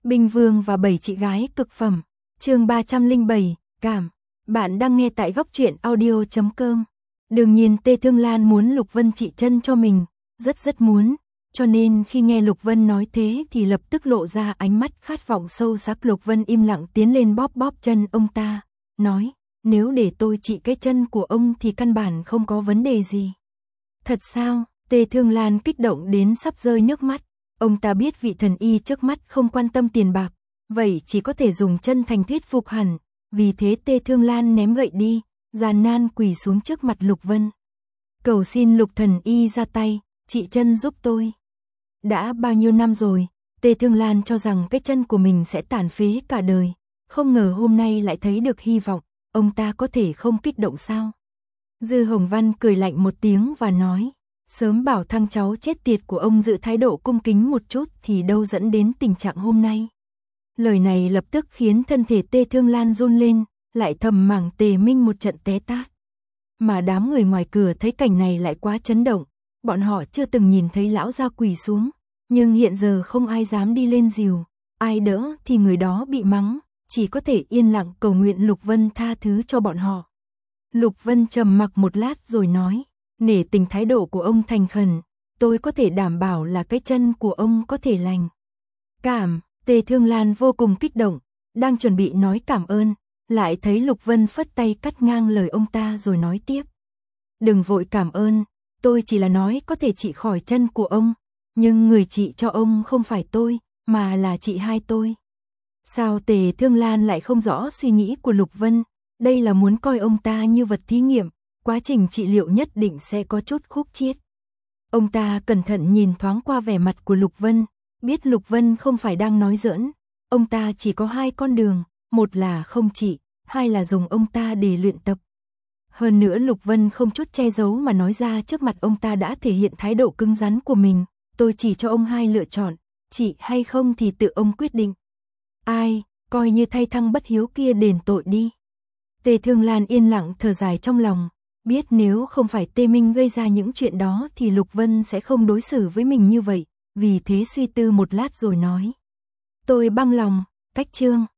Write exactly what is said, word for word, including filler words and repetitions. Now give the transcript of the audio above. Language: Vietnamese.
Bình Vương và bảy chị gái cực phẩm. Chương ba trăm lẻ bảy, cảm. Bạn đang nghe tại góc truyện audio chấm com. Đương nhiên Tê Thương Lan muốn Lục Vân trị chân cho mình, rất rất muốn, cho nên khi nghe Lục Vân nói thế thì lập tức lộ ra ánh mắt khát vọng sâu sắc. Lục Vân im lặng tiến lên bóp bóp chân ông ta, nói, nếu để tôi trị cái chân của ông thì căn bản không có vấn đề gì. Thật sao? Tê Thương Lan kích động đến sắp rơi nước mắt. Ông ta biết vị thần y trước mắt không quan tâm tiền bạc, vậy chỉ có thể dùng chân thành thuyết phục hẳn, vì thế Tê Thương Lan ném gậy đi, giàn nan quỳ xuống trước mặt Lục Vân. Cầu xin Lục thần y ra tay, trị chân giúp tôi. Đã bao nhiêu năm rồi, Tê Thương Lan cho rằng cái chân của mình sẽ tàn phế cả đời, không ngờ hôm nay lại thấy được hy vọng, ông ta có thể không kích động sao? Dư Hồng Văn cười lạnh một tiếng và nói, sớm bảo thằng cháu chết tiệt của ông giữ thái độ cung kính một chút thì đâu dẫn đến tình trạng hôm nay. Lời này lập tức khiến thân thể Tê Thương Lan run lên, lại thầm mảng Tề Minh một trận té tát. Mà đám người ngoài cửa thấy cảnh này lại quá chấn động, bọn họ chưa từng nhìn thấy lão gia quỳ xuống, nhưng hiện giờ không ai dám đi lên dìu, ai đỡ thì người đó bị mắng, chỉ có thể yên lặng cầu nguyện Lục Vân tha thứ cho bọn họ. Lục Vân trầm mặc một lát rồi nói, nể tình thái độ của ông thành khẩn, tôi có thể đảm bảo là cái chân của ông có thể lành. Cảm. Tê Thương Lan vô cùng kích động, đang chuẩn bị nói cảm ơn, lại thấy Lục Vân phất tay cắt ngang lời ông ta rồi nói tiếp. Đừng vội cảm ơn, tôi chỉ là nói có thể trị khỏi chân của ông, nhưng người trị cho ông không phải tôi, mà là chị hai tôi. Sao Tề Thương Lan lại không rõ suy nghĩ của Lục Vân, đây là muốn coi ông ta như vật thí nghiệm, quá trình trị liệu nhất định sẽ có chút khúc chiết. Ông ta cẩn thận nhìn thoáng qua vẻ mặt của Lục Vân, biết Lục Vân không phải đang nói giỡn, ông ta chỉ có hai con đường, một là không trị, hai là dùng ông ta để luyện tập. Hơn nữa Lục Vân không chút che giấu mà nói ra trước mặt ông ta đã thể hiện thái độ cứng rắn của mình, tôi chỉ cho ông hai lựa chọn, trị hay không thì tự ông quyết định. Ai, coi như thay thăng bất hiếu kia đền tội đi. Tề Thương Lan yên lặng thở dài trong lòng, biết nếu không phải Tê Minh gây ra những chuyện đó thì Lục Vân sẽ không đối xử với mình như vậy. Vì thế suy tư một lát rồi nói, tôi băng lòng, cách chương.